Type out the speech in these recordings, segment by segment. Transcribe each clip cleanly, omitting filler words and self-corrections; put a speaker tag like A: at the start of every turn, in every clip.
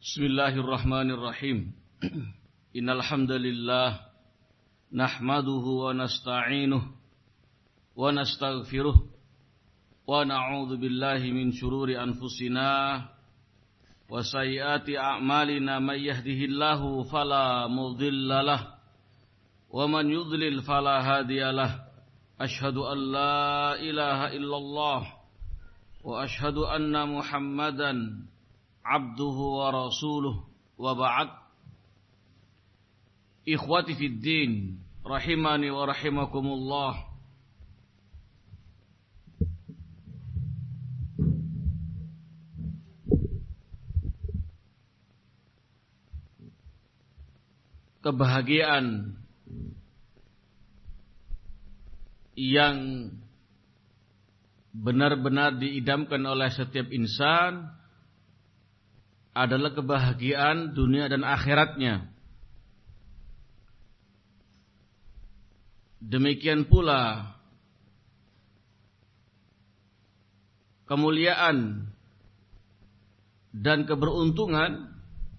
A: Bismillahirrahmanirrahim. Innal hamdalillah nahmaduhu wa nasta'inuhu wa nastaghfiruh wa na'udzu billahi min shururi anfusina wa sayyiati a'malina may yahdihillahu fala mudilla lahu wa man yudlil fala hadiyalah. Asyhadu an la ilaha illallah wa asyhadu anna Muhammadan abduhu wa rasuluh wa ba'd. Ikhwati fid din, rahimani wa rahimakumullah. Kebahagiaan yang benar-benar diidamkan oleh setiap insan adalah kebahagiaan dunia dan akhiratnya. Demikian pula kemuliaan dan keberuntungan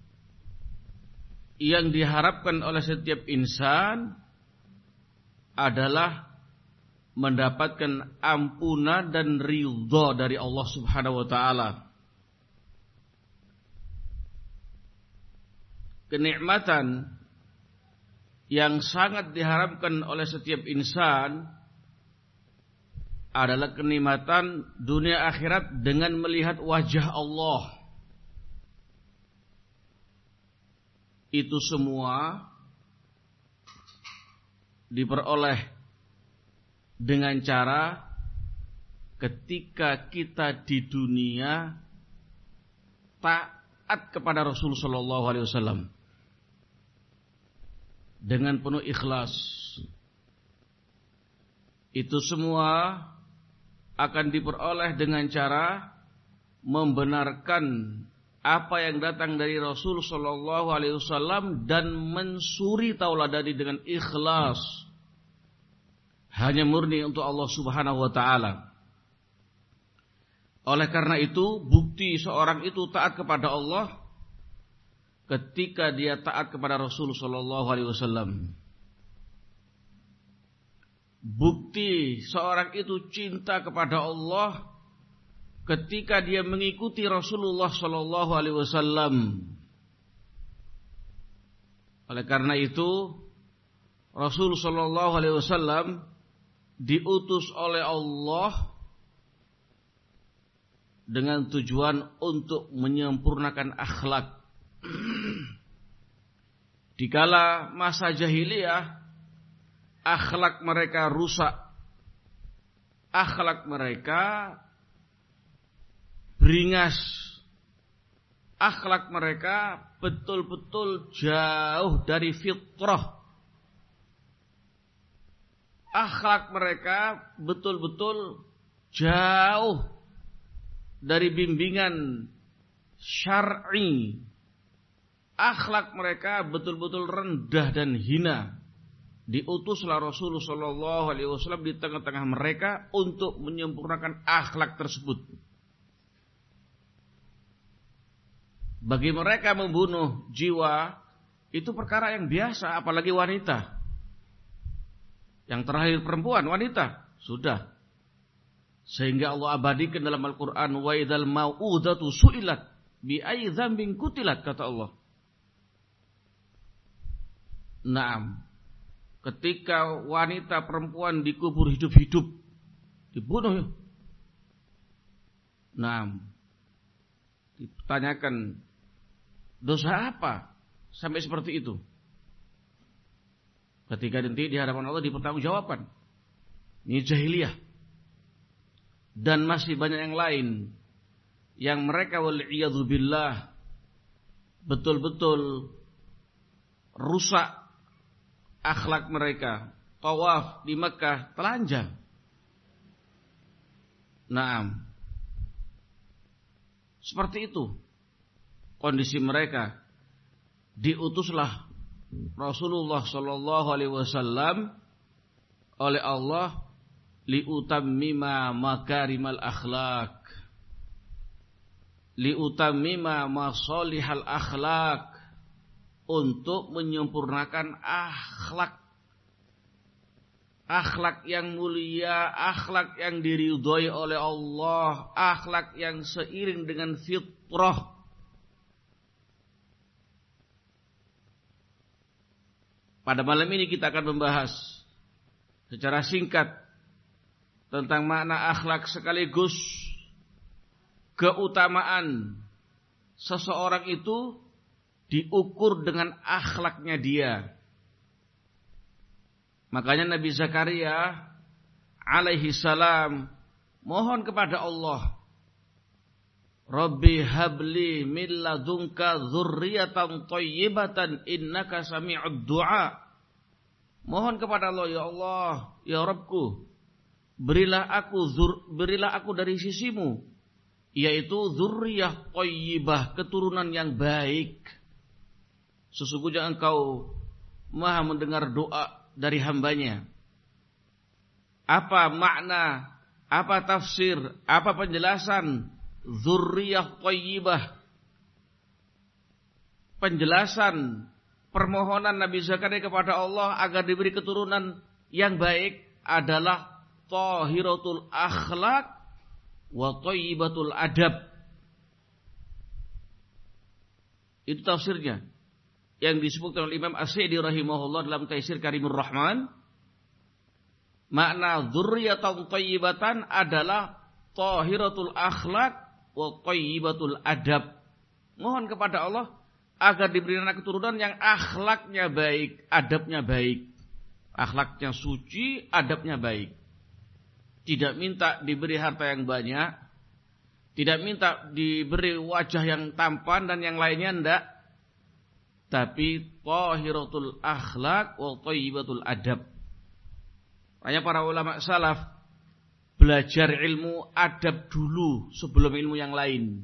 A: yang diharapkan oleh setiap insan adalah mendapatkan ampunan dan ridha dari Allah Subhanahu wa taala. Kenikmatan yang sangat diharapkan oleh setiap insan adalah kenikmatan dunia akhirat dengan melihat wajah Allah. Itu semua diperoleh dengan cara ketika kita di dunia taat kepada Rasul sallallahu alaihi wasallam dengan penuh ikhlas. Itu semua akan diperoleh dengan cara membenarkan apa yang datang dari Rasul sallallahu alaihi wasallam dan mensuri tauladani dengan ikhlas, hanya murni untuk Allah Subhanahu wa taala. Oleh karena itu, bukti seorang itu taat kepada Allah ketika dia taat kepada Rasul sallallahu alaihi wasallam. Bukti seorang itu cinta kepada Allah ketika dia mengikuti Rasulullah sallallahu alaihi wasallam. Oleh karena itu, Rasul sallallahu alaihi wasallam diutus oleh Allah dengan tujuan untuk menyempurnakan akhlak. Dikala masa jahiliyah, akhlak mereka rusak, akhlak mereka beringas, akhlak mereka betul-betul jauh dari fitrah, akhlak mereka betul-betul jauh dari bimbingan syar'i. Akhlak mereka betul-betul rendah dan hina. Diutuslah Rasulullah sallallahu alaihi wasallam di tengah-tengah mereka untuk menyempurnakan akhlak tersebut. Bagi mereka membunuh jiwa itu perkara yang biasa, apalagi wanita. Yang terakhir perempuan, wanita, sudah. Sehingga Allah abadikan dalam Al-Qur'an, wa idzal mau'udatu su'ilat bi ayyi dzambin qutilat, kata Allah. Naam, ketika wanita perempuan dikubur hidup-hidup, dibunuh. Naam, ditanyakan dosa apa sampai seperti itu. Ketika nanti di hadapan Allah dipertanggungjawabkan. Ini jahiliyah. Dan masih banyak yang lain yang mereka wal'iyadzu billah betul-betul rusak akhlak mereka. Tawaf di Mekah telanjang. Naam, seperti itu kondisi mereka. Diutuslah Rasulullah sallallahu alaihi wasallam oleh Allah liutammima makarimal akhlak, liutammima masalihal akhlak, untuk menyempurnakan akhlak yang mulia, akhlak yang diridhoi oleh Allah, akhlak yang seiring dengan fitrah. Pada malam ini kita akan membahas secara singkat tentang makna akhlak sekaligus keutamaan seseorang itu diukur dengan akhlaknya dia. Makanya Nabi Zakaria alaihi salam mohon kepada Allah, Rabbi habli min ladunka dzurriyyatan thayyibatan innaka sami'ud du'a. Mohon kepada Allah, ya Allah, ya Rabbku, berilah aku dari sisimu, yaitu dzurriyyah thayyibah, keturunan yang baik. Sesungguhnya Engkau Maha mendengar doa dari hambanya. Apa makna, apa tafsir, apa penjelasan dzurriyyah thayyibah? Penjelasan permohonan Nabi Zakaria kepada Allah agar diberi keturunan yang baik adalah thahiratul akhlak wa thayyibatul adab. Itu tafsirnya yang disebutkan oleh Imam As-Sa'di rahimahullah dalam Taisir Karimur Rahman. Makna dzurriyyatan thayyibatan adalah thahiratul akhlak wa thayyibatul adab. Mohon kepada Allah agar diberi anak keturunan yang akhlaknya baik, adabnya baik. Akhlaknya suci, adabnya baik. Tidak minta diberi harta yang banyak, tidak minta diberi wajah yang tampan dan yang lainnya, enggak. Tapi thahiratul akhlak wa thayyibatul adab. Makanya para ulama salaf belajar ilmu adab dulu sebelum ilmu yang lain.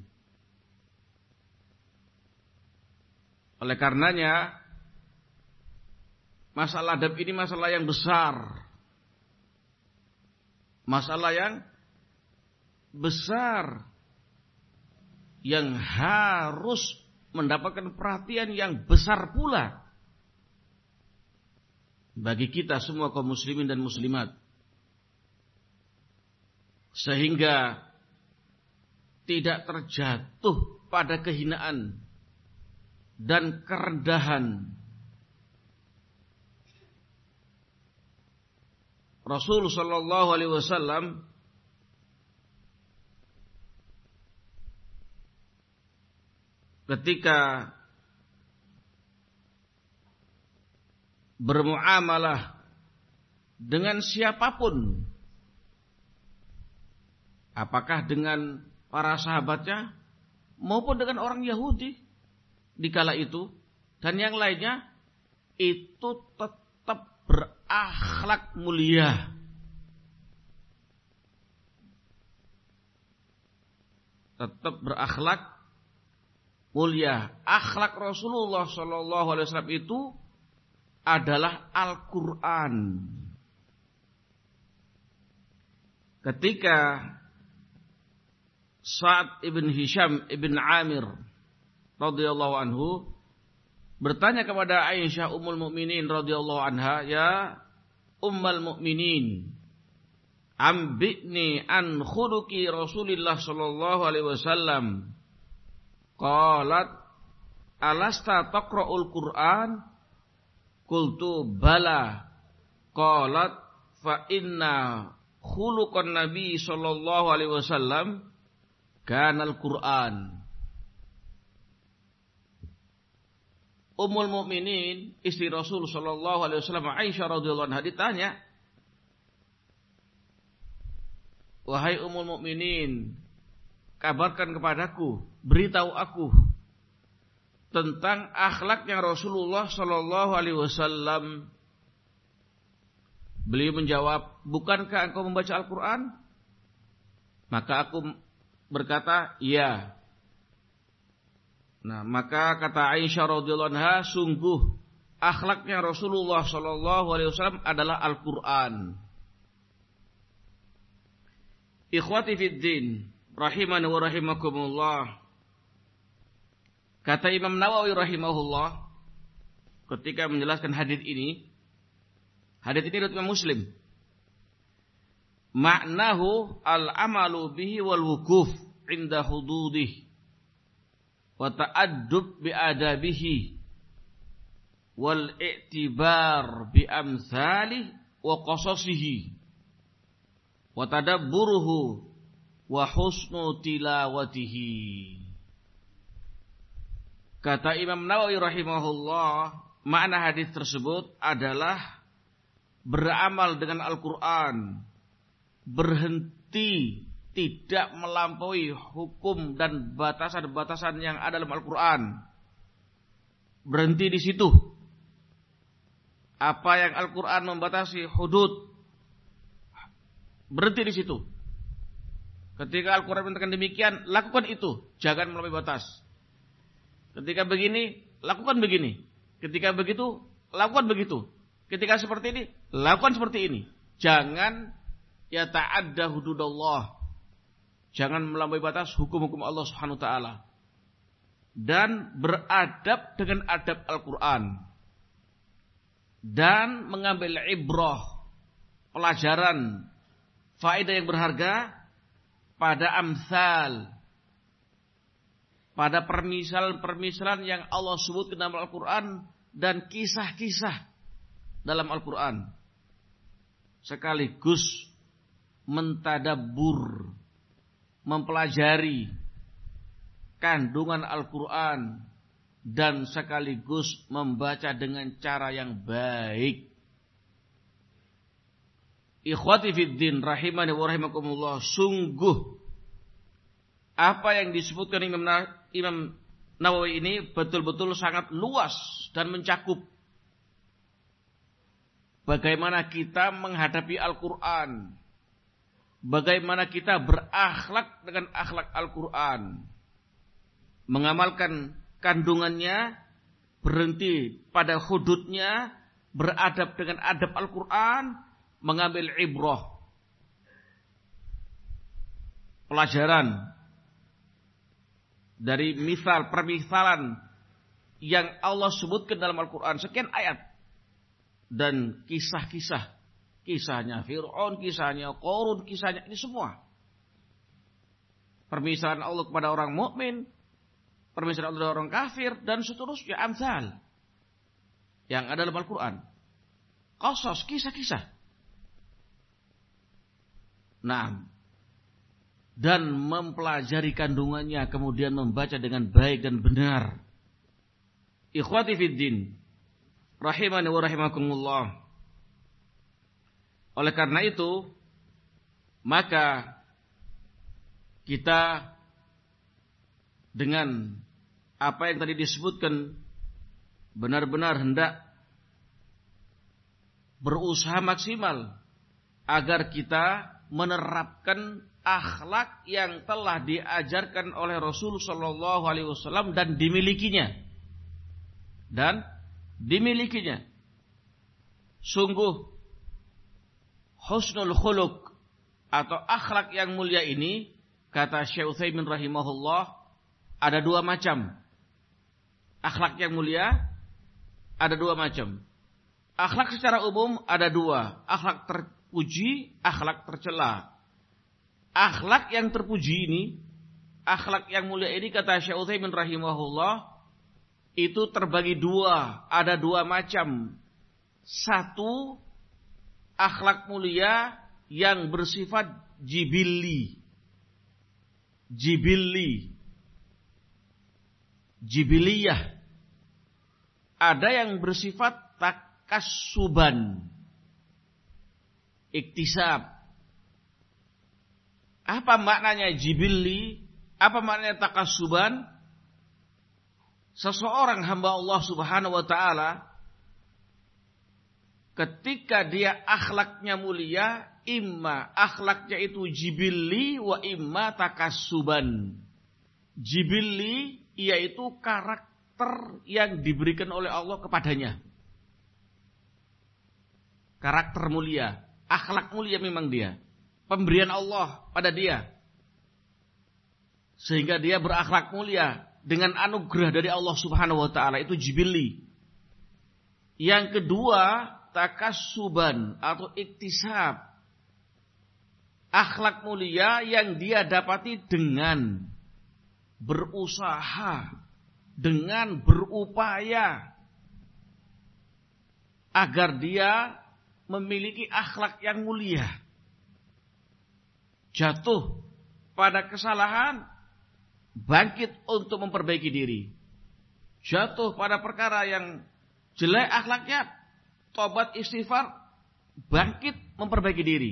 A: Oleh karenanya masalah adab ini masalah yang besar. Masalah yang besar yang harus mendapatkan perhatian yang besar pula bagi kita semua kaum muslimin dan muslimat, sehingga tidak terjatuh pada kehinaan dan kerendahan. Rasul sallallahu alaihi wasallam ketika bermuamalah dengan siapapun, apakah dengan para sahabatnya maupun dengan orang Yahudi di kala itu dan yang lainnya, itu tetap berakhlak mulia. Tetap berakhlak mulia. Akhlak Rasulullah sallallahu alaihi wasallam itu adalah Al-Qur'an. Ketika Sa'ad ibn Hisham ibn Amir radhiyallahu anhu bertanya kepada Aisyah ummul mukminin radhiyallahu anha, ya ummul mukminin, ambini an khuluqi Rasulillah sallallahu alaihi wasallam. Qalat alasta taqra'ul Qur'an? Qultu bala. Qalat fa inna khuluqan nabi sallallahu alaihi wasallam kanal Qur'an. Ummul mukminin, istri Rasul sallallahu alaihi wasallam, Aisyah radhiyallahu anha ditanya, wahai ummul mukminin, kabarkan kepadaku, beritahu aku tentang akhlaknya Rasulullah sallallahu alaihi wasallam. Beliau menjawab, bukankah engkau membaca Al-Quran? Maka aku berkata, ya. Nah, maka kata Aisyah radhiyallahu anha, sungguh akhlaknya Rasulullah sallallahu alaihi wasallam adalah Al-Qur'an. Ikhwati fid din, rahimani wa rahimakumullah. Kata Imam Nawawi rahimahullah ketika menjelaskan hadits ini dari Imam Muslim. Ma'nahu al-amalu bihi wal wukuf inda hududih wa ta'addub bi adabihi wal i'tibar bi amsalih wa qasasihi wa tadabburuhu wa husnu tilawatihi. Kata Imam Nawawi rahimahullah, makna hadis tersebut adalah beramal dengan Al-Quran, berhenti tidak melampaui hukum dan batasan-batasan yang ada dalam Al-Quran. Berhenti di situ. Apa yang Al-Quran membatasi hudud, berhenti di situ. Ketika Al-Quran mengatakan demikian, lakukan itu, jangan melampaui batas. Ketika begini, lakukan begini. Ketika begitu, lakukan begitu. Ketika seperti ini, lakukan seperti ini. Jangan yata'adda hududallah. Jangan melampaui batas hukum-hukum Allah Subhanahu wa taala. Dan beradab dengan adab Al-Qur'an. Dan mengambil ibrah, pelajaran, faedah yang berharga pada amsal, pada permisalan-permisalan yang Allah sebut dalam Al-Quran dan kisah-kisah dalam Al-Quran. Sekaligus mentadabbur, mempelajari kandungan Al-Quran dan sekaligus membaca dengan cara yang baik. Ikhwati fiddin rahimani wa rahimakumullah, sungguh apa yang disebutkan Imam Nawawi ini betul-betul sangat luas dan mencakup bagaimana kita menghadapi Al-Quran, bagaimana kita berakhlak dengan akhlak Al-Quran, mengamalkan kandungannya, berhenti pada hududnya, beradab dengan adab Al-Quran, mengambil ibrah, pelajaran dari permisalan yang Allah sebutkan dalam Al-Quran, sekian ayat, dan kisah-kisah, kisahnya Fir'aun, kisahnya Qarun, kisahnya ini semua permisalan Allah kepada orang mukmin, permisalan Allah kepada orang kafir, dan seterusnya amsal yang ada dalam Al-Quran. Qasas, kisah-kisah. Nah, dan mempelajari kandungannya, kemudian membaca dengan baik dan benar. Ikhwati fiddin rahimani wa rahimakumullah. Oleh karena itu, maka kita dengan apa yang tadi disebutkan benar-benar hendak berusaha maksimal agar kita menerapkan akhlak yang telah diajarkan oleh Rasul sallallahu alaihi wasallam dan dimilikinya. Sungguh husnul khuluq atau akhlak yang mulia ini, kata Syekh Utsaimin rahimahullah, ada dua macam. Akhlak yang mulia ada dua macam. Akhlak secara umum ada dua, akhlak terpuji, akhlak tercela. Akhlak yang terpuji ini, akhlak yang mulia ini, kata Syekh Utsaimin rahimahullah, itu terbagi dua, ada dua macam. Satu, akhlak mulia yang bersifat jibiliyah. Ada yang bersifat takassuban, iktisab. Apa maknanya jibilli? Apa maknanya takassuban? Seseorang hamba Allah Subhanahu wa taala ketika dia akhlaknya mulia, imma akhlaknya itu jibilli wa imma takassuban. Jibilli yaitu karakter yang diberikan oleh Allah kepadanya. Karakter mulia, akhlak mulia memang dia. Pemberian Allah pada dia, sehingga dia berakhlak mulia, dengan anugerah dari Allah Subhanahu wa taala, itu jibilli. Yang kedua, takassuban atau iktisab. Akhlak mulia yang dia dapati dengan berusaha, dengan berupaya agar dia memiliki akhlak yang mulia. Jatuh pada kesalahan, bangkit untuk memperbaiki diri. Jatuh pada perkara yang jelek akhlaknya, tobat istighfar, bangkit memperbaiki diri.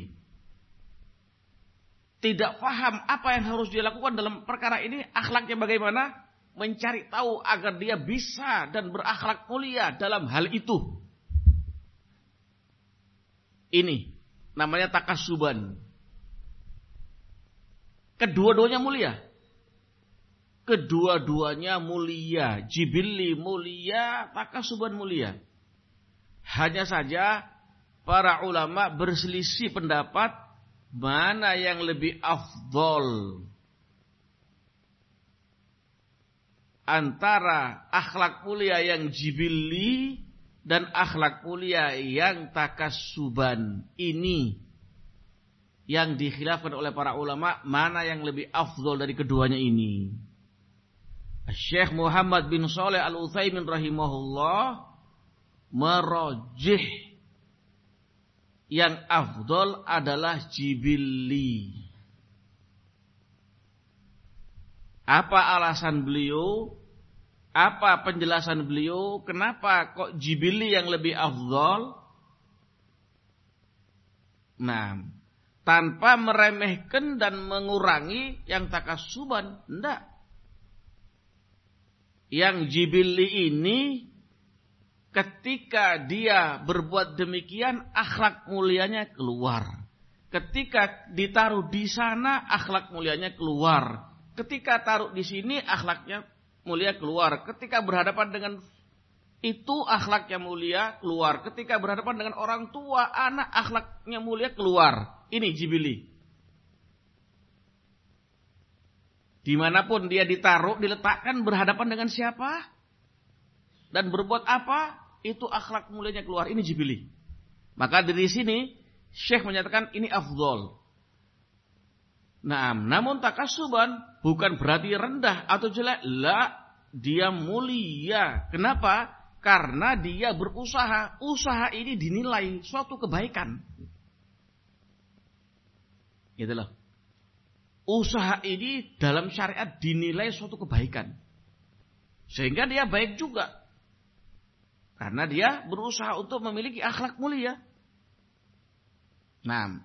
A: Tidak paham apa yang harus dia lakukan dalam perkara ini, akhlaknya bagaimana, mencari tahu agar dia bisa dan berakhlak mulia dalam hal itu. Ini namanya takassuban. Kedua-duanya mulia. Kedua-duanya mulia. Jibilli mulia, takassuban mulia. Hanya saja para ulama berselisih pendapat mana yang lebih afdol antara akhlak mulia yang jibilli dan akhlak mulia yang takassuban. Ini yang dikhilafkan oleh para ulama, mana yang lebih afdol dari keduanya ini. Syekh Muhammad bin Shalih Al-Utsaimin rahimahullah merojih yang afdol adalah jibilli. Apa alasan beliau? Apa penjelasan beliau? Kenapa kok jibilli yang lebih afdol? Nah, tanpa meremehkan dan mengurangi yang takassuban, enggak. Yang jibilli ini ketika dia berbuat demikian, akhlak mulianya keluar. Ketika ditaruh di sana, akhlak mulianya keluar. Ketika taruh di sini, akhlaknya mulia keluar. Ketika berhadapan dengan itu, akhlaknya mulia keluar. Ketika berhadapan dengan orang tua, anak, akhlaknya mulia keluar. Ini jibilli. Dimanapun dia ditaruh, diletakkan, berhadapan dengan siapa dan berbuat apa, itu akhlak mulianya keluar. Ini jibilli. Maka dari sini Syekh menyatakan ini afdol. Nah, namun takassuban bukan berarti rendah atau jelek. La, dia mulia. Kenapa? Karena dia berusaha. Usaha ini dinilai suatu kebaikan. Gitu loh. Usaha ini dalam syariat dinilai suatu kebaikan. Sehingga dia baik juga. Karena dia berusaha untuk memiliki akhlak mulia. Nah,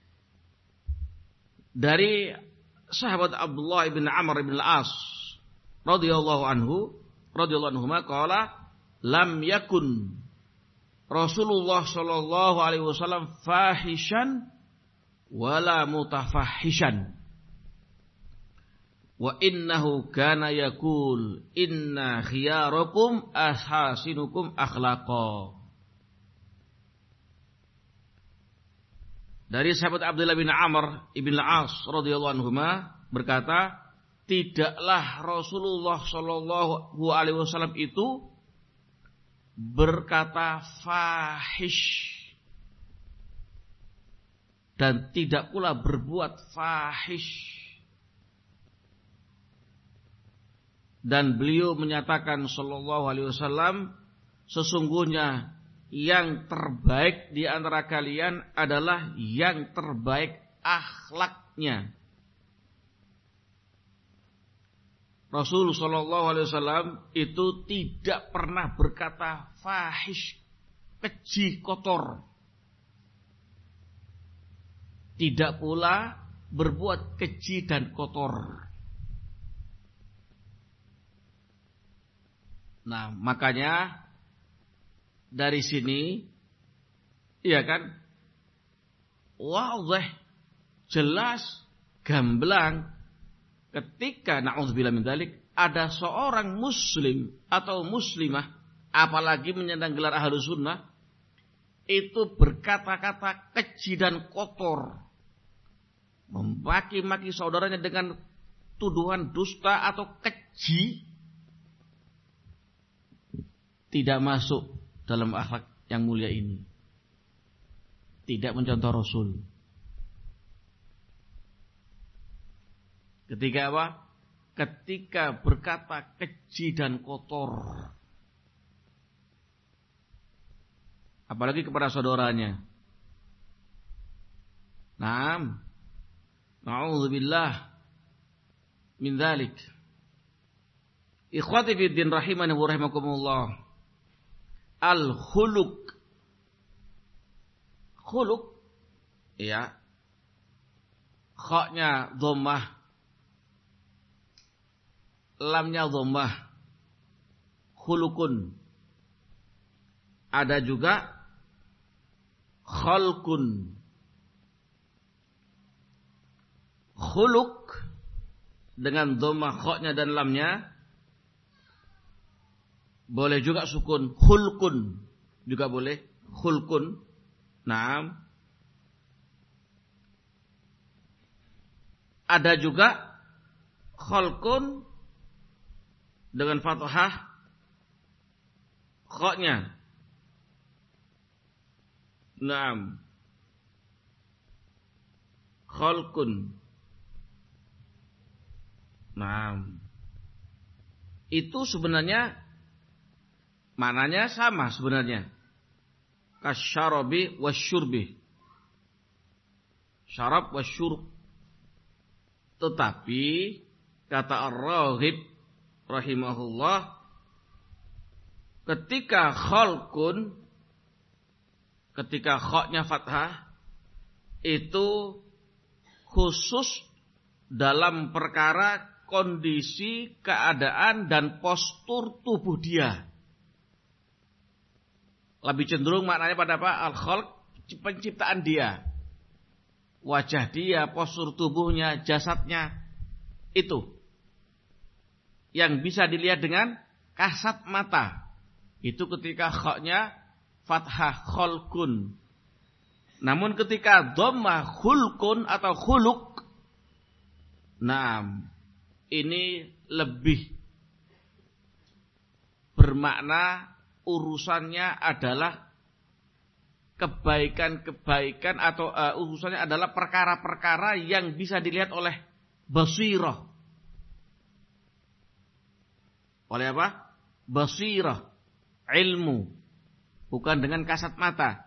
A: dari sahabat Abdullah bin Amr bin Al-As radhiyallahu anhuma qala lam yakun Rasulullah sallallahu alaihi wasallam fahishan wala mutafahishan wa innahu kana yaqul inna khiyarakum ahasinukum akhlaqa. Dari sahabat Abdullah bin Amr ibn Al-As radhiyallahu anhuma berkata, tidaklah Rasulullah sallallahu alaihi wasallam itu berkata fahish dan tidak pula berbuat fahish. Dan beliau menyatakan sallallahu alaihi wasallam, sesungguhnya yang terbaik di antara kalian adalah yang terbaik akhlaknya. Rasul sallallahu alaihi wasallam itu tidak pernah berkata fahish, keji, kotor. Tidak pula berbuat keji dan kotor. Nah, makanya dari sini, iya kan, wadih, jelas, gamblang, ketika na'udzubillah min dzalik ada seorang muslim atau muslimah, apalagi menyandang gelar ahlus sunnah, itu berkata-kata keji dan kotor, memaki-maki saudaranya dengan tuduhan dusta atau keji, tidak masuk dalam akhlak yang mulia ini. Tidak mencontoh Rasul. Ketika apa? Ketika berkata keji dan kotor. Apalagi kepada saudaranya. Naam. Na'udzubillah min dzalik. Ikhwati fid din rahimani wa rahimakumullah. Al-khuluq. Khuluq ya. Kha-nya dhammah. Lamnya dhammah. Khuluqun. Ada juga khalqun. Khuluq dengan dhammah kha-nya dan lamnya. Boleh juga sukun khulqun. Juga boleh khulqun. Naam. Ada juga khalqun dengan fathah kha-nya. Naam. Khalqun. Naam. Itu sebenarnya maknanya sama sebenarnya. Kasyarabi wasyurbi. Syarab wasyurb. Tetapi kata Ar-Raghib rahimahullah, ketika khalqun, ketika kha-nya fathah, itu khusus dalam perkara kondisi, keadaan dan postur tubuh dia. Lebih cenderung maknanya pada apa? Al-khalq, penciptaan dia. Wajah dia, postur tubuhnya, jasadnya. Itu. Yang bisa dilihat dengan kasat mata. Itu ketika kha-nya fathah khalqun. Namun ketika dhammah khulqun atau khuluq. Nah, ini lebih bermakna urusannya adalah kebaikan-kebaikan atau urusannya adalah perkara-perkara yang bisa dilihat oleh basirah. Oleh apa? Basirah, ilmu, bukan dengan kasat mata.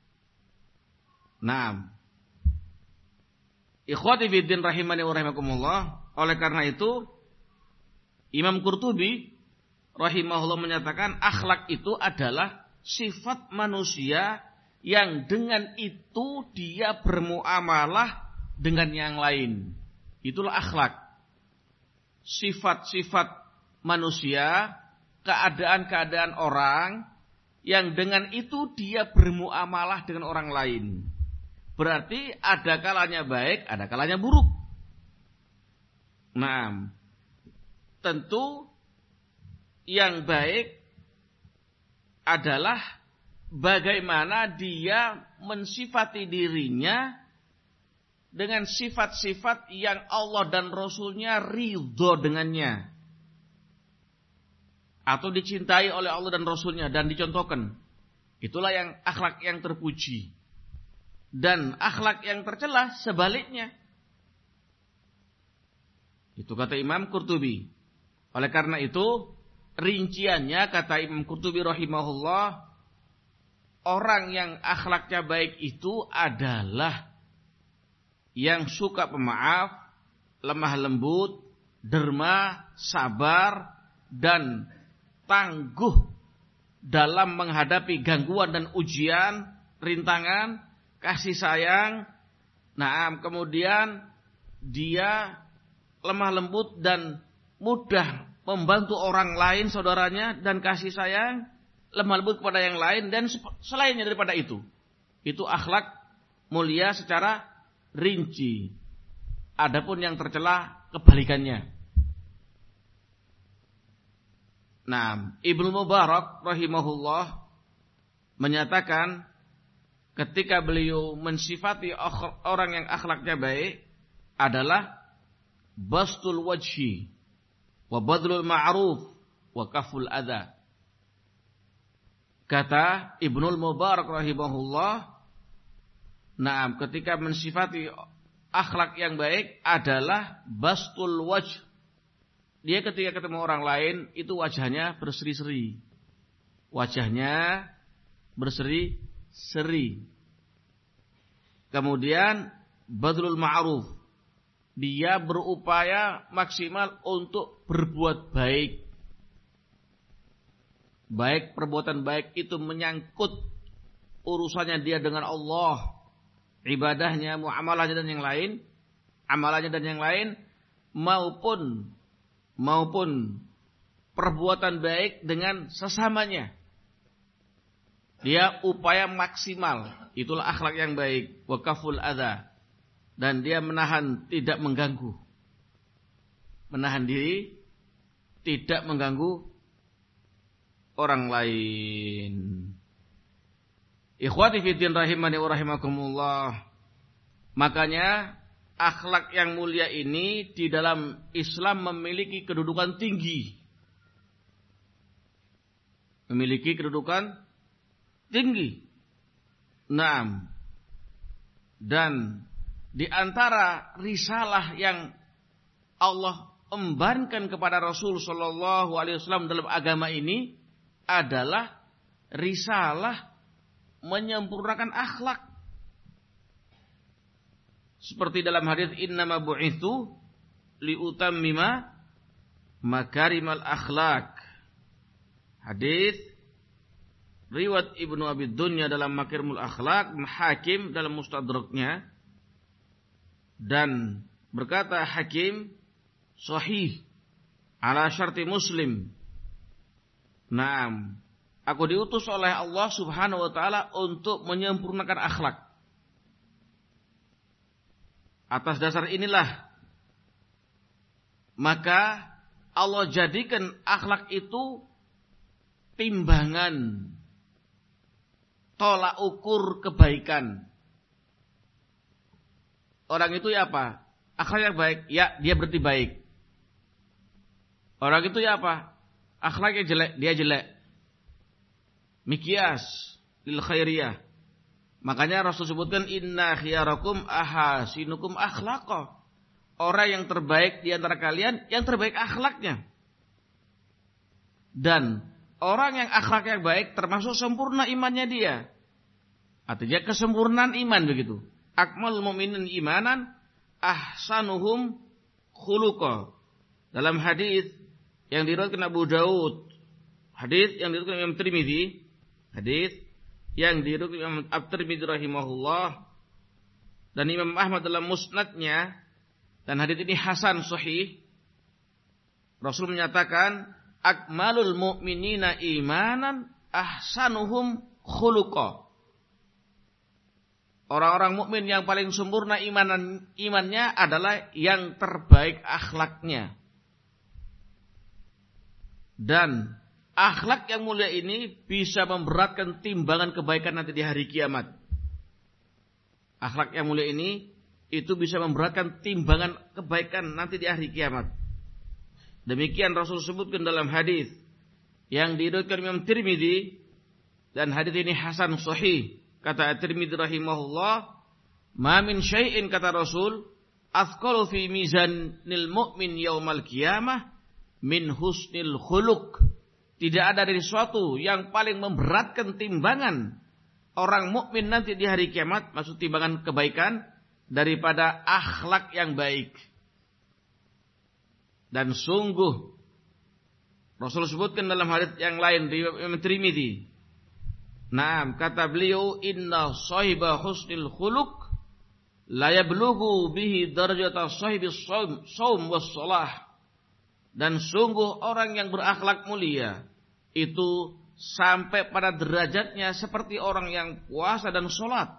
A: Naam. Ikhwati fiddin rahimani wa rahimakumullah. Oleh karena itu Imam Qurtubi rahimahullah menyatakan akhlak itu adalah sifat manusia yang dengan itu dia bermuamalah dengan yang lain. Itulah akhlak. Sifat-sifat manusia, keadaan-keadaan orang yang dengan itu dia bermuamalah dengan orang lain. Berarti ada kalanya baik, ada kalanya buruk. Nah, tentu yang baik adalah bagaimana dia mensifati dirinya dengan sifat-sifat yang Allah dan Rasulnya ridho dengannya. Atau dicintai oleh Allah dan Rasulnya dan dicontohkan. Itulah yang akhlak yang terpuji. Dan akhlak yang tercela sebaliknya. Itu kata Imam Qurtubi. Oleh karena itu, rinciannya kata Imam Qurtubi rahimahullah, orang yang akhlaknya baik itu adalah yang suka pemaaf, lemah lembut, derma, sabar, dan tangguh dalam menghadapi gangguan dan ujian, rintangan, kasih sayang. Nah, kemudian dia lemah lembut dan mudah membantu orang lain, saudaranya, dan kasih sayang, lemah lembut kepada yang lain, dan selainnya daripada itu. Itu akhlak mulia secara rinci. Adapun yang tercela kebalikannya. Nah, Ibnu Mubarak rahimahullah menyatakan ketika beliau mensifati orang yang akhlaknya baik adalah bastul wajhi wa badlul ma'ruf wa kaful adha. Kata Ibnul Mubarak rahimahullah, nah, ketika mensifati akhlak yang baik adalah bastul wajh. Dia ketika ketemu orang lain itu wajahnya berseri-seri. Wajahnya berseri-seri. Kemudian badlul ma'ruf. Dia berupaya maksimal untuk berbuat baik. Baik perbuatan baik itu menyangkut urusannya dia dengan Allah, ibadahnya, muamalahnya dan yang lain, amalannya dan yang lain, maupun perbuatan baik dengan sesamanya. Dia upaya maksimal, itulah akhlak yang baik. Wa kaful adza, dan dia menahan tidak mengganggu. Menahan diri tidak mengganggu orang lain. Ikhwati fiddin rahimani wa rahimakumullah. Makanya akhlak yang mulia ini di dalam Islam memiliki kedudukan tinggi. Memiliki kedudukan tinggi. Naam. Dan di antara risalah yang Allah embankan kepada Rasul sallallahu alaihi wasallam dalam agama ini adalah risalah menyempurnakan akhlak. Seperti dalam hadis innama bu'itsu liutammima makarimal akhlak. Hadis riwayat Ibnu Abi Dunya dalam Makarimul Akhlak, Hakim dalam Mustadraknya, dan berkata Hakim sahih ala syarti Muslim. Naam, aku diutus oleh Allah Subhanahu wa taala untuk menyempurnakan akhlak. Atas dasar inilah maka Allah jadikan akhlak itu timbangan tolak ukur kebaikan. Orang itu ya apa? Akhlak yang baik, ya dia berarti baik. Orang itu ya apa? Akhlak yang jelek, dia jelek. Mikyas lil khairiyah. Makanya Rasul sebutkan inna khiyarakum ahasinukum akhlaqa. Orang yang terbaik di antara kalian yang terbaik akhlaknya. Dan orang yang akhlaknya baik termasuk sempurna imannya dia. Artinya kesempurnaan iman begitu. Akmal mu'minin imanan ahsanuhum khuluqa. Dalam hadis yang diriwayatkan Abu Daud, hadis yang diriwayatkan Imam Tirmidzi, hadis yang diriwayatkan Imam At-Tirmidzi rahimahullah, dan Imam Ahmad dalam musnadnya, dan hadis ini hasan sahih. Rasul menyatakan akmalul mu'minina imanan ahsanuhum khuluqa. Orang-orang mukmin yang paling sempurna imannya adalah yang terbaik akhlaknya. Dan akhlak yang mulia ini bisa memberatkan timbangan kebaikan nanti di hari kiamat. Akhlak yang mulia ini itu bisa memberatkan timbangan kebaikan nanti di hari kiamat. Demikian Rasul sebutkan dalam hadis yang diriwayatkan Imam Tirmidzi, dan hadis ini hasan sahih. Kata At-Tirmidzi rahimahullah, "Ma min syai'in," kata Rasul, "athqalu fi mizanil mu'min yaumal qiyamah min husnil khuluq." Tidak ada dari sesuatu yang paling memberatkan timbangan orang mukmin nanti di hari kiamat, maksud timbangan kebaikan, daripada akhlak yang baik. Dan sungguh Rasul sebutkan dalam hadis yang lain di Imam Tirmidzi, naam, kata beliau, inna sahiba husnil khuluq la yablughu bihi darajata sahibis shaum was shalah. Dan sungguh orang yang berakhlak mulia itu sampai pada derajatnya seperti orang yang puasa dan sholat.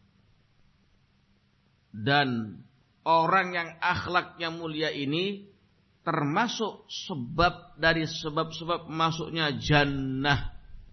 A: Dan orang yang akhlaknya mulia ini termasuk sebab dari sebab-sebab masuknya jannah.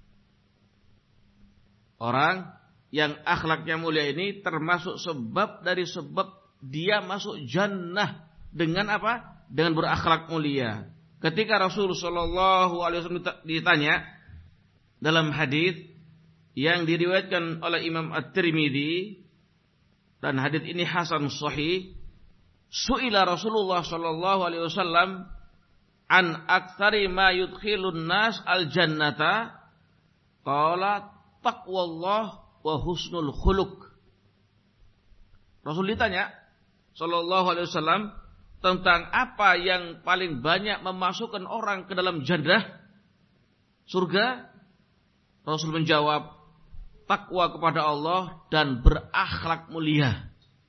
A: Orang yang akhlaknya mulia ini termasuk sebab dari sebab dia masuk jannah. Dengan apa? Dengan berakhlak mulia. Ketika Rasul sallallahu alaihi wasallam ditanya, dalam hadis yang diriwayatkan oleh Imam At-Tirmidzi dan hadis ini hasan sahih, su'ila Rasulullah sallallahu alaihi wasallam an aktsari ma yudkhilun nas al-jannata, qala taqwallah wa husnul khuluq. Rasul ditanya sallallahu alaihi wasallam tentang apa yang paling banyak memasukkan orang ke dalam jannah, surga. Rasul menjawab, takwa kepada Allah dan berakhlak mulia.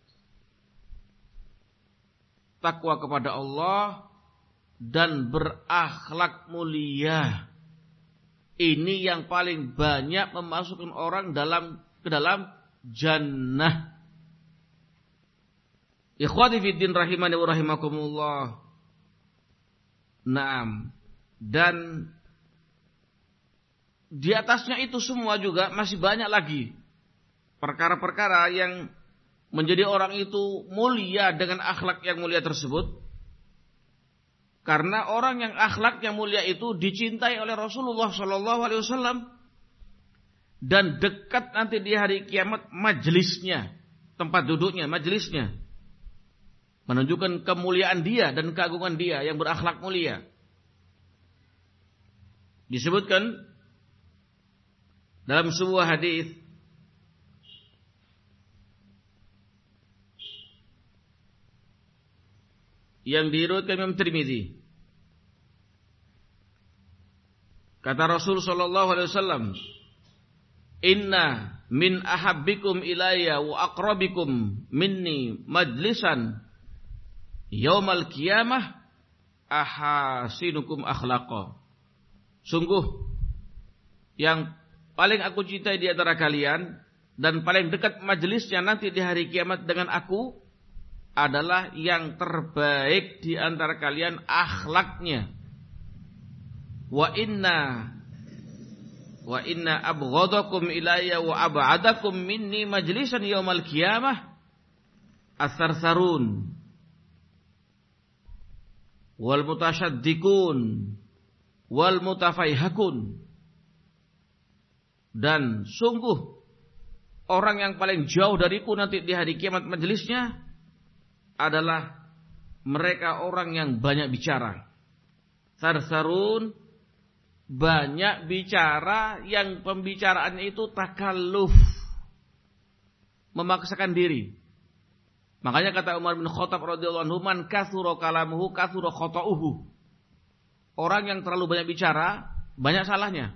A: Takwa kepada Allah dan berakhlak mulia. Ini yang paling banyak memasukkan orang ke dalam jannah. Ikhwati fiddin rahimani wa rahimakumullah. Naam. Dan di atasnya itu semua juga masih banyak lagi perkara-perkara yang menjadi orang itu mulia dengan akhlak yang mulia tersebut. Karena orang yang akhlak yang mulia itu dicintai oleh Rasulullah sallallahu alaihi wasallam dan dekat nanti di hari kiamat majelisnya, tempat duduknya, majelisnya. Menunjukkan kemuliaan dia dan keagungan dia yang berakhlak mulia. Disebutkan dalam sebuah hadis yang diriwayatkan Imam Tirmidzi. Kata Rasul sallallahu alaihi wasallam, "Inna min ahabbikum ilayya wa aqrabikum minni majlisan yaumal qiyamah ahasinukum akhlaqa." Sungguh yang paling aku cintai di antara kalian dan paling dekat majelisnya nanti di hari kiamat dengan aku adalah yang terbaik di antara kalian akhlaknya. Wa inna abghadakum ilayya wa ab'adakum minni majlisan yaumal qiyamah as-sarsarun wal mutasyaddiqun wal mutafaihakun. Dan sungguh orang yang paling jauh dariku nanti di hari kiamat majelisnya adalah mereka orang yang banyak bicara. Sarsarun, banyak bicara yang pembicaraannya itu takalluf, memaksakan diri. Makanya kata Umar bin Khattab radhiyallahu anhu, man katsura kalamuhu katsura khata'uhu. Orang yang terlalu banyak bicara, banyak salahnya.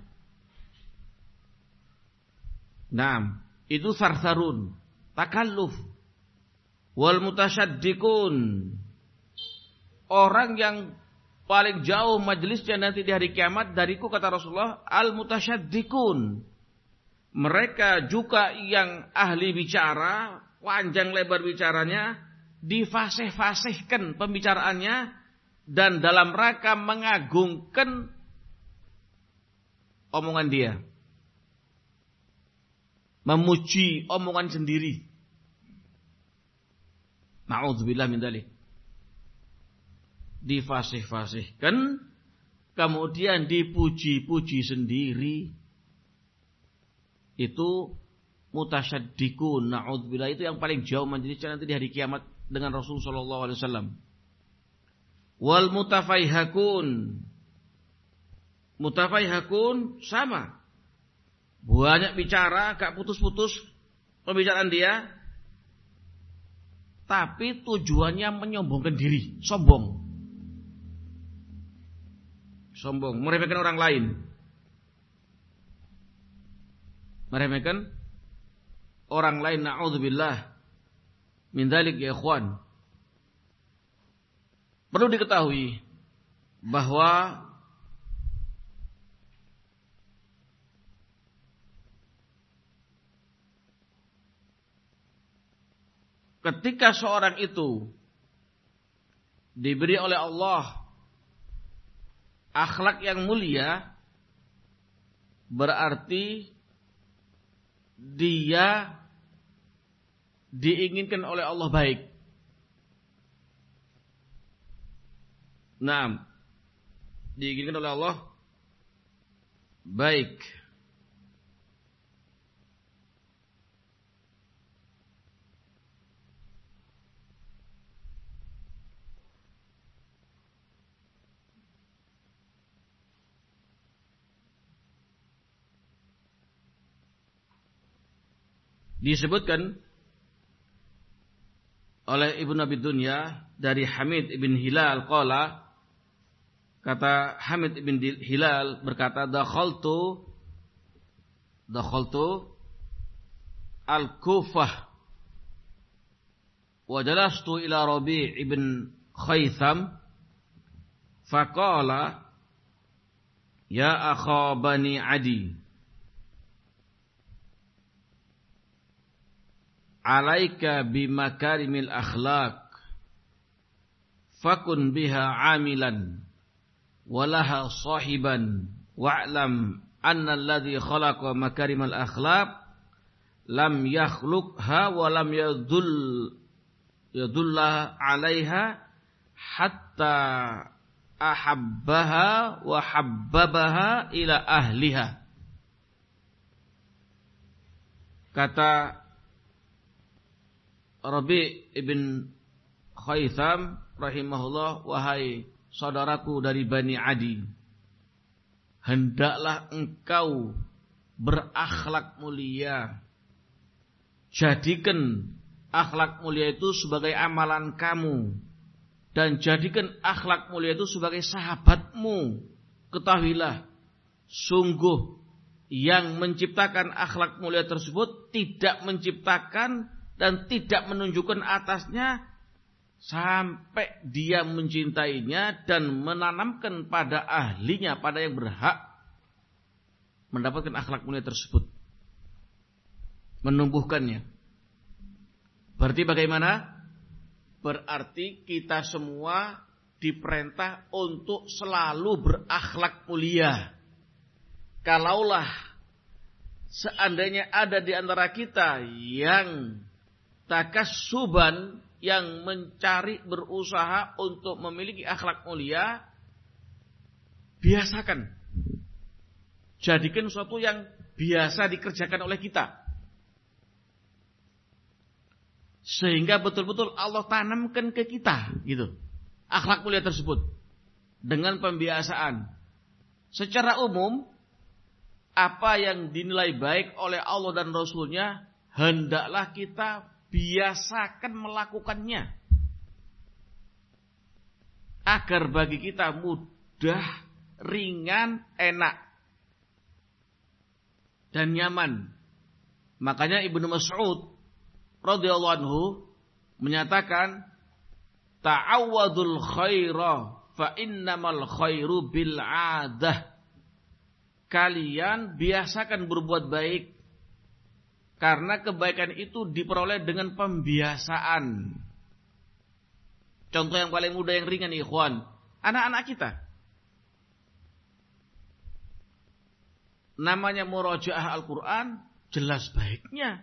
A: Nah, itu sarsarun, takalluf. Wal mutasyaddiqun, orang yang paling jauh majelisnya nanti di hari kiamat dariku, kata Rasulullah, al mutasyaddiqun. Mereka juga yang ahli bicara, panjang lebar bicaranya, difasih-fasihkan pembicaraannya dan dalam rangka mengagungkan omongan dia, memuji omongan sendiri. Na'udzubillah min dzalik. Difasih-fasihkan, kemudian dipuji-puji sendiri. Itu mutasyaddiqun, na'udzubillah, itu yang paling jauh majelisnya nanti di hari kiamat dengan Rasulullah sallallahu alaihi wasallam. Wal mutafaihakun. Mutafaihakun sama. Banyak bicara, gak putus-putus pembicaraan dia, tapi tujuannya menyombongkan diri, sombong, meremehkan orang lain, na'udzubillah min dzalik ya ikhwan. Perlu diketahui bahwa ketika seorang itu diberi oleh Allah akhlak yang mulia, berarti dia diinginkan oleh Allah baik. Nah, diinginkan oleh Allah baik. Disebutkan oleh Ibnu Abi Dunya dari Hamid ibn Hilal qala, kata Hamid ibn Hilal berkata, dakhaltu al-Kufah wa jalastu ila Rabi' ibn Khaytham faqala ya akha bani Adi alaika bimakarimil akhlaq fakun biha amilan walaha sahiban wa'lam anna alladhi khalaqa makarimal akhlaq lam yakhluqha wa lam yadulla 'alaiha hatta ahabbaha wa habbabaha ila ahliha. Kata Rabi' ibn Khaytham rahimahullah, wahai saudaraku dari Bani Adi, hendaklah engkau berakhlak mulia. Jadikan akhlak mulia itu sebagai amalan kamu, dan jadikan akhlak mulia itu sebagai sahabatmu. Ketahuilah, sungguh yang menciptakan akhlak mulia tersebut tidak menciptakan dan tidak menunjukkan atasnya sampai dia mencintainya dan menanamkan pada ahlinya, pada yang berhak mendapatkan akhlak mulia tersebut, menumbuhkannya. Berarti bagaimana? Berarti kita semua diperintah untuk selalu berakhlak mulia. Kalaulah seandainya ada di antara kita yang takassuban, yang mencari, berusaha untuk memiliki akhlak mulia, biasakan. Jadikan sesuatu yang biasa dikerjakan oleh kita. Sehingga betul-betul Allah tanamkan ke kita, gitu, akhlak mulia tersebut dengan pembiasaan. Secara umum, apa yang dinilai baik oleh Allah dan Rasulnya, hendaklah kita biasakan melakukannya, agar bagi kita mudah, ringan, enak, dan nyaman. Makanya Ibnu Mas'ud radhiyallahu anhu menyatakan, ta'awwadul khaira fa innamal khairu bil 'adah. Kalian biasakan berbuat baik, karena kebaikan itu diperoleh dengan pembiasaan. Contoh yang paling mudah, yang ringan, ikhwan, anak-anak kita. Namanya murajaah Al-Quran, jelas baiknya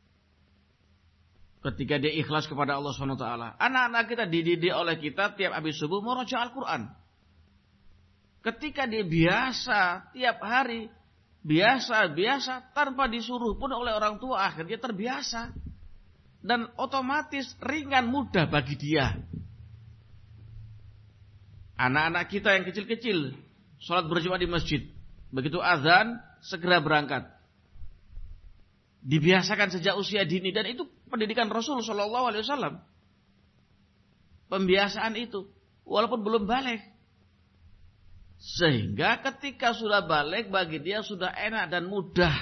A: ketika dia ikhlas kepada Allah SWT. Anak-anak kita dididik oleh kita tiap habis subuh murajaah Al-Quran. Ketika dia biasa tiap hari, biasa tanpa disuruh pun oleh orang tua, akhirnya terbiasa dan otomatis ringan, mudah bagi dia. Anak-anak kita yang kecil-kecil sholat berjamaah di masjid, begitu azan segera berangkat, dibiasakan sejak usia dini, dan itu pendidikan Rasul Shallallahu Alaihi Wasallam. Pembiasaan itu walaupun belum balik, sehingga ketika sudah balik bagi dia sudah enak dan mudah.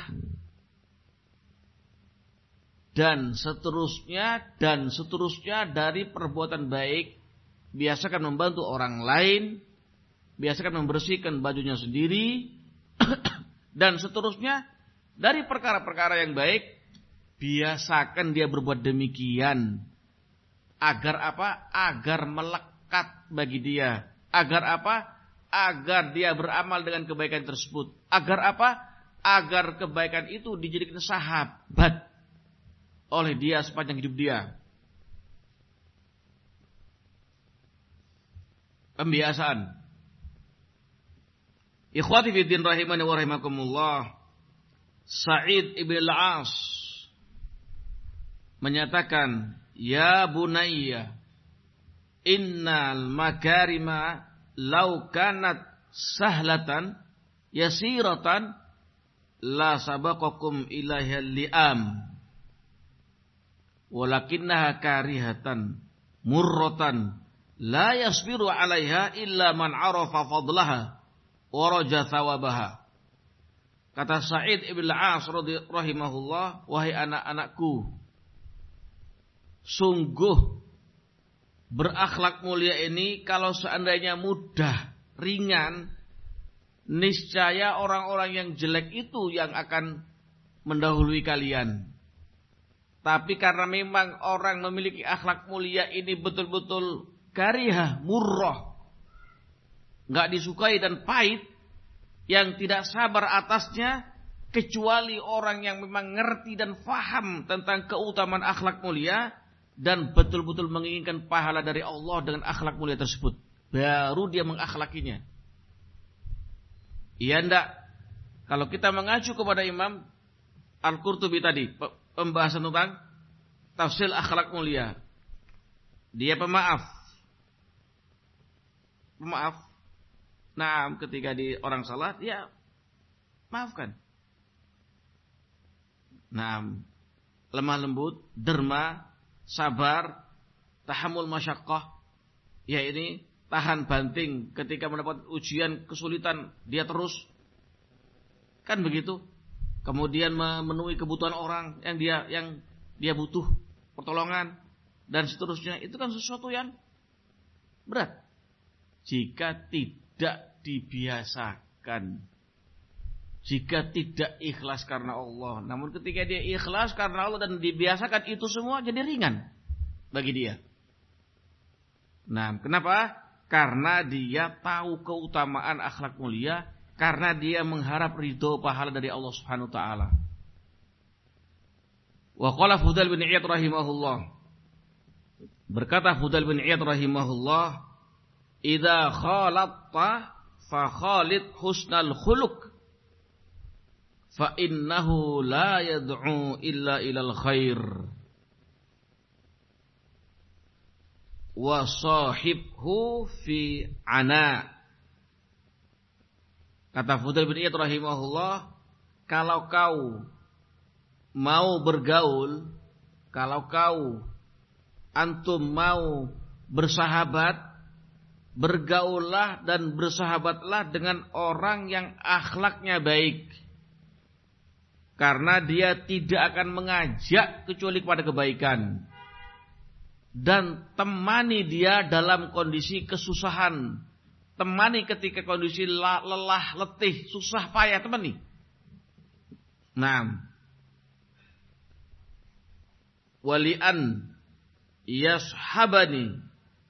A: Dan seterusnya dari perbuatan baik. Biasakan membantu orang lain, biasakan membersihkan bajunya sendiri, dan seterusnya dari perkara-perkara yang baik. Biasakan dia berbuat demikian. Agar apa? Agar melekat bagi dia. Agar apa? Agar dia beramal dengan kebaikan tersebut. Agar apa? Agar kebaikan itu dijadikan sahabat oleh dia sepanjang hidup dia. Pembiasaan. Ikhwati fiddin rahimani wa rahimakumullah. Sa'id ibn al-As menyatakan, ya bunayya, innal makarima law kanat sahlatan yasiratan la sabaqakum ilaiha li'am. walakinnaha karihatan murratan la yasbiru 'alaiha illa man 'arafa fadlaha wa raja thawabaha. Kata Sa'id ibn al-As rahimahullah, wahai anak-anakku, sungguh berakhlak mulia ini kalau seandainya mudah, ringan, niscaya orang-orang yang jelek itu yang akan mendahului kalian. Tapi karena memang orang memiliki akhlak mulia ini betul-betul karihah, murrah, enggak disukai dan pahit, yang tidak sabar atasnya kecuali orang yang memang ngerti dan faham tentang keutamaan akhlak mulia dan betul-betul menginginkan pahala dari Allah dengan akhlak mulia tersebut, baru dia mengakhlakinya. Iya enggak? Kalau kita mengacu kepada Imam Al-Qurtubi tadi, pembahasan tentang tafsir akhlak mulia, dia pemaaf. Nah, ketika di orang salah, dia maafkan. Nah, lemah lembut, derma, sabar, tahammul masyaqqah. Ya, ini tahan banting ketika mendapat ujian, kesulitan, dia terus. Kan begitu. Kemudian memenuhi kebutuhan orang yang dia butuh pertolongan dan seterusnya. Itu kan sesuatu yang berat jika tidak dibiasakan, jika tidak ikhlas karena Allah. Namun ketika dia ikhlas karena Allah dan dibiasakan, itu semua jadi ringan bagi dia. Nah, kenapa? Karena dia tahu keutamaan akhlak mulia, karena dia mengharap ridho pahala dari Allah Subhanahu wa taala. Wa qala Fudail bin Iyad rahimahullah, berkata Fudail bin Iyad rahimahullah, idza khalatta fa khalid husnal khuluq fa innahu la yad'u illa ilal khair wa sahibhu fi ana. Kata Fudail bin Iyad rahimahullah, kalau kau mau bergaul, kalau kau antum mau bersahabat, bergaullah dan bersahabatlah dengan orang yang akhlaknya baik, karena dia tidak akan mengajak kecuali kepada kebaikan. Dan temani dia dalam kondisi kesusahan, temani ketika kondisi lelah, letih, susah payah, temani. Nah, walian yashabani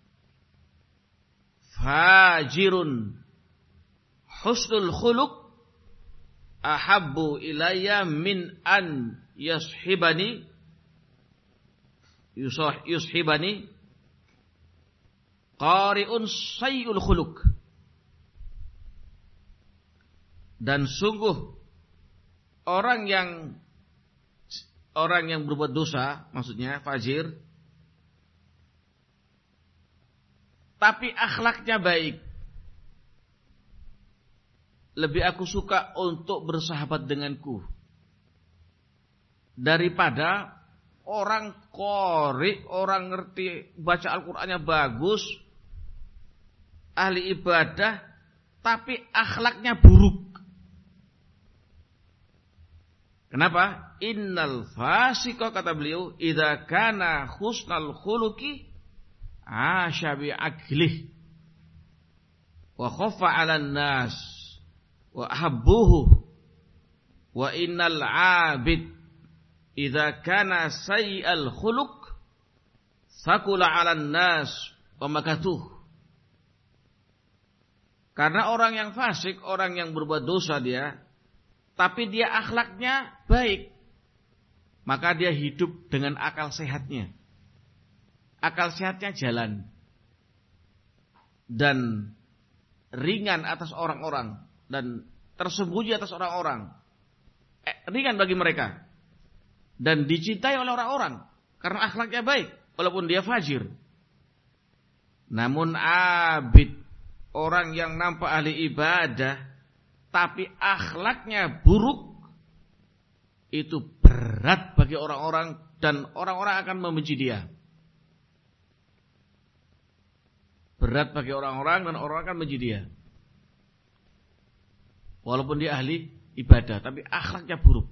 A: fajirun husnul khuluq ahabbu ilayya min an yushibani qari'un sayyul khuluq. Dan sungguh orang yang berbuat dosa, maksudnya fajir, tapi akhlaknya baik, lebih aku suka untuk bersahabat denganku daripada orang qori, orang ngerti baca Al-Qur'annya bagus, ahli ibadah, tapi akhlaknya buruk. Kenapa? Innal fasiqa, kata beliau, idza kana husnal khuluqi asya bi aklih wa khaffa 'alan nas wa ahabbuhu wa innal 'abid idza kana sayyi'al khuluq sakula 'alan nas wa makatuh. Karena orang yang fasik, orang yang berbuat dosa dia, tapi dia akhlaknya baik, maka dia hidup dengan akal sehatnya. Akal sehatnya jalan dan ringan atas orang-orang dan tersembunyi atas orang-orang. Ringan bagi mereka dan dicintai oleh orang-orang karena akhlaknya baik walaupun dia fajir. Namun abid, orang yang nampak ahli ibadah tapi akhlaknya buruk, itu berat bagi orang-orang dan orang-orang akan membenci dia. Berat bagi orang-orang dan orang akan membenci dia. Walaupun dia ahli ibadah, tapi akhlaknya buruk.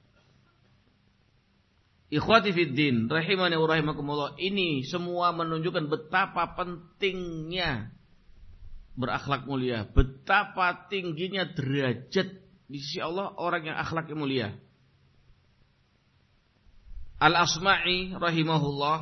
A: Ikhwati fiddin, rahimani wa rahimakumullah, ini semua menunjukkan betapa pentingnya berakhlak mulia, betapa tingginya derajat di sisi Allah orang yang akhlaknya mulia. Al-Asma'i rahimahullah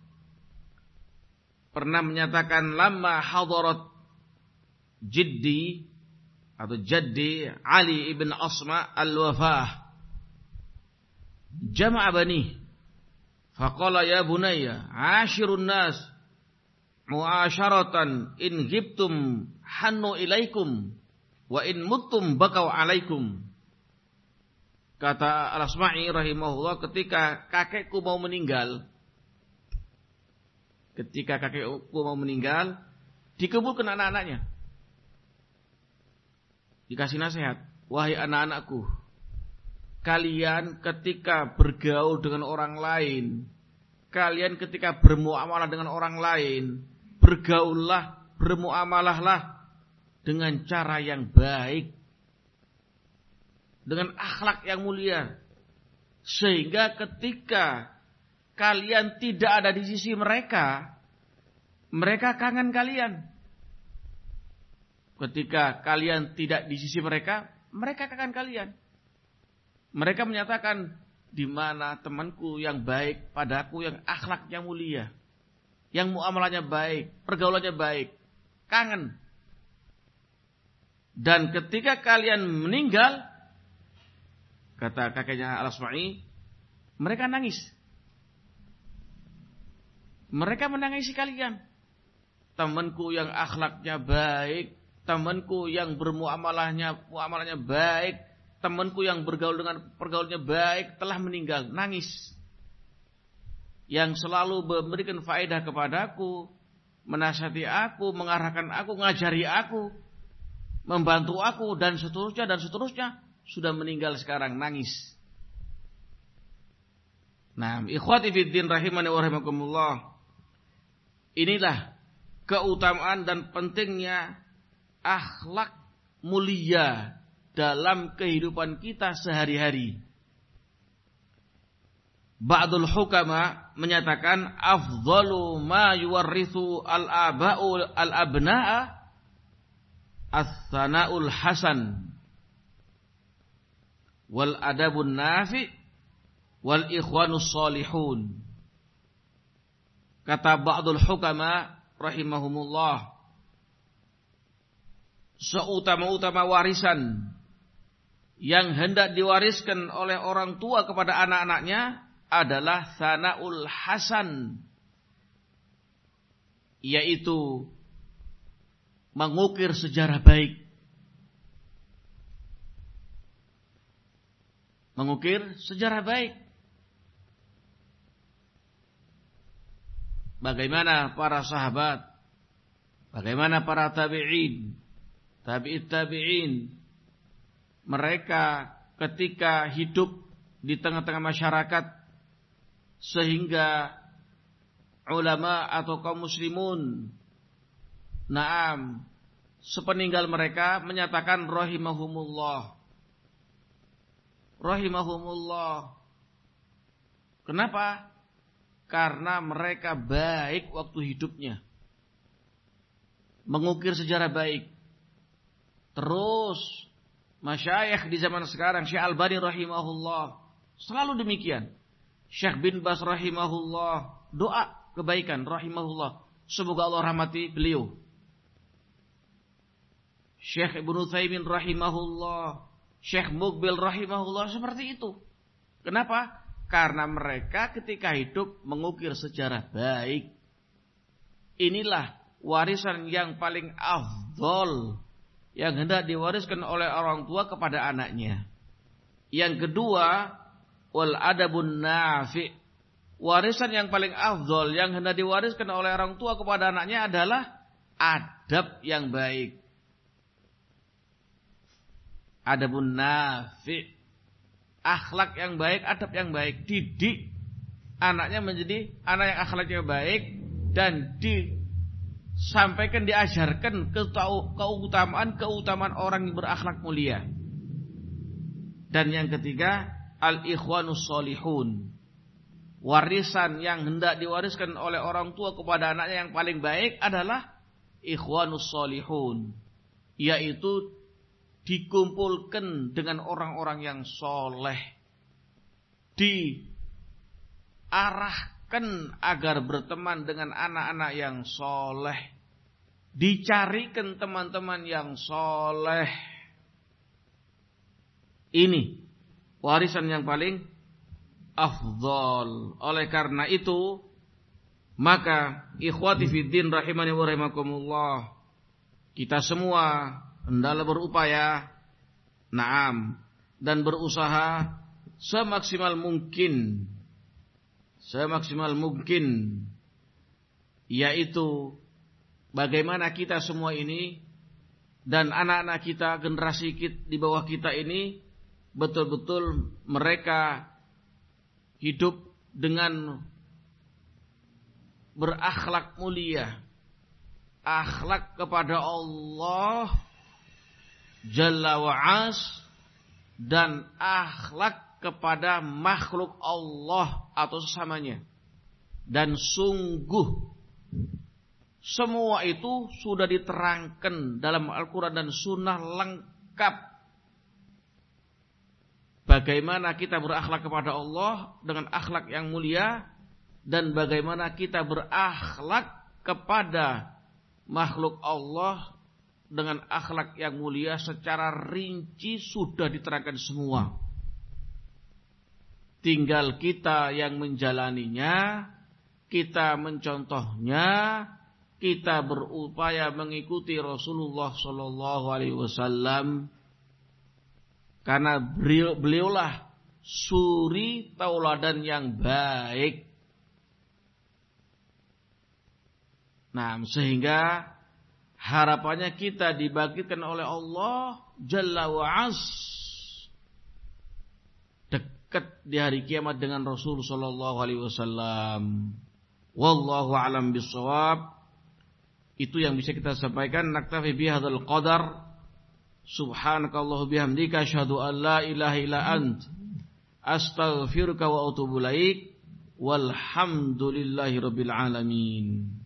A: pernah menyatakan, lamma hadarat jiddi atau jaddi Ali ibn Asma al-wafah jama'a bani faqala ya bunayya ashirun nas mu'asyaratan in ghibtum hannu ilaikum wa in muttum bakau alaikum. Kata Al-Asma'i rahimahullah, ketika kakekku mau meninggal, dikumpulkan anak-anaknya, dikasih nasihat, wahai anak-anakku, kalian ketika bergaul dengan orang lain, kalian ketika bermuamalah dengan orang lain, bergaullah, bermuamalahlah dengan cara yang baik, dengan akhlak yang mulia, sehingga ketika kalian tidak ada di sisi mereka, mereka kangen kalian. Ketika kalian tidak di sisi mereka, mereka kangen kalian. Mereka menyatakan, di mana temanku yang baik padaku, yang akhlaknya mulia, yang muamalahnya baik, pergaulannya baik, kangen. Dan ketika kalian meninggal, kata kakeknya Al-Asma'i, mereka nangis. Mereka menangisi kalian. Temanku yang akhlaknya baik, temanku yang muamalahnya baik, temanku yang bergaul dengan pergaulnya baik telah meninggal, nangis. Yang selalu memberikan faedah kepadaku, menasihati aku, mengarahkan aku, ngajari aku, membantu aku dan seterusnya sudah meninggal sekarang, nangis. Nah, ikhwati fiddin rahimani wa rahimakumullah, inilah keutamaan dan pentingnya akhlak mulia dalam kehidupan kita sehari-hari. Ba'dul hukama menyatakan afdalu ma yuwarrithu al-aba'u al-abna'a as-sana'ul hasan wal adabun nafi wal ikhwanus salihun. Kata ba'dul hukama rahimahumullah, seutama-utama warisan yang hendak diwariskan oleh orang tua kepada anak-anaknya adalah sana'ul hasan, yaitu mengukir sejarah baik. Mengukir sejarah baik. Bagaimana para sahabat, bagaimana para tabi'in, tabi'in, mereka ketika hidup di tengah-tengah masyarakat, sehingga ulama atau kaum muslimun, sepeninggal mereka menyatakan rahimahumullah. Rahimahumullah. Kenapa? Karena mereka baik waktu hidupnya, mengukir sejarah baik. Terus masyayikh di zaman sekarang, Syekh Albani rahimahullah selalu demikian. Syekh bin Bas rahimahullah, doa kebaikan rahimahullah, semoga Allah rahmati beliau. Syekh Ibnu Utsaimin rahimahullah, Syekh Muqbil rahimahullah, seperti itu. Kenapa? Karena mereka ketika hidup mengukir sejarah baik. Inilah warisan yang paling afdol yang hendak diwariskan oleh orang tua kepada anaknya. Yang kedua, wal adabun nafi'. Warisan yang paling afdol yang hendak diwariskan oleh orang tua kepada anaknya adalah adab yang baik. Adabun nafi'. akhlak yang baik, adab yang baik, didik anaknya menjadi anak yang akhlaknya baik, dan disampaikan, diajarkan keutamaan orang yang berakhlak mulia. Dan yang ketiga, al-ikhwanus solihun, warisan yang hendak diwariskan oleh orang tua kepada anaknya yang paling baik adalah ikhwanus solihun, yaitu dikumpulkan dengan orang-orang yang soleh, diarahkan agar berteman dengan anak-anak yang soleh, dicarikan teman-teman yang soleh. Ini warisan yang paling afdhal. Oleh karena itu, maka ikhwati fiddin rahimani wa rahimakumullah, kita semua hendaklah berupaya, dan berusaha semaksimal mungkin, yaitu bagaimana kita semua ini dan anak-anak kita, generasi di bawah kita ini, betul-betul mereka hidup dengan berakhlak mulia, akhlak kepada Allah Jalla wa'az, dan akhlak kepada makhluk Allah atau sesamanya. Dan sungguh semua itu sudah diterangkan dalam Al-Quran dan Sunnah lengkap. Bagaimana kita berakhlak kepada Allah dengan akhlak yang mulia, dan bagaimana kita berakhlak kepada makhluk Allah dengan akhlak yang mulia secara rinci sudah diterangkan semua. Tinggal kita yang menjalaninya, kita mencontohnya, kita berupaya mengikuti Rasulullah sallallahu alaihi wasallam, karena beliaulah suri tauladan yang baik. Sehingga harapannya kita dibangkitkan oleh Allah Jalla wa'az, dekat di hari kiamat dengan Rasul sallallahu alaihi wasallam. Wallahu a'lam bissawab. Itu yang bisa kita sampaikan. Naktafi bihadzal qadar. Subhanakallahu bihamdika asyhadu an la ilaha illa ant, astaghfiruka wa atubu ilaik. Walhamdulillahi rabbil alamin.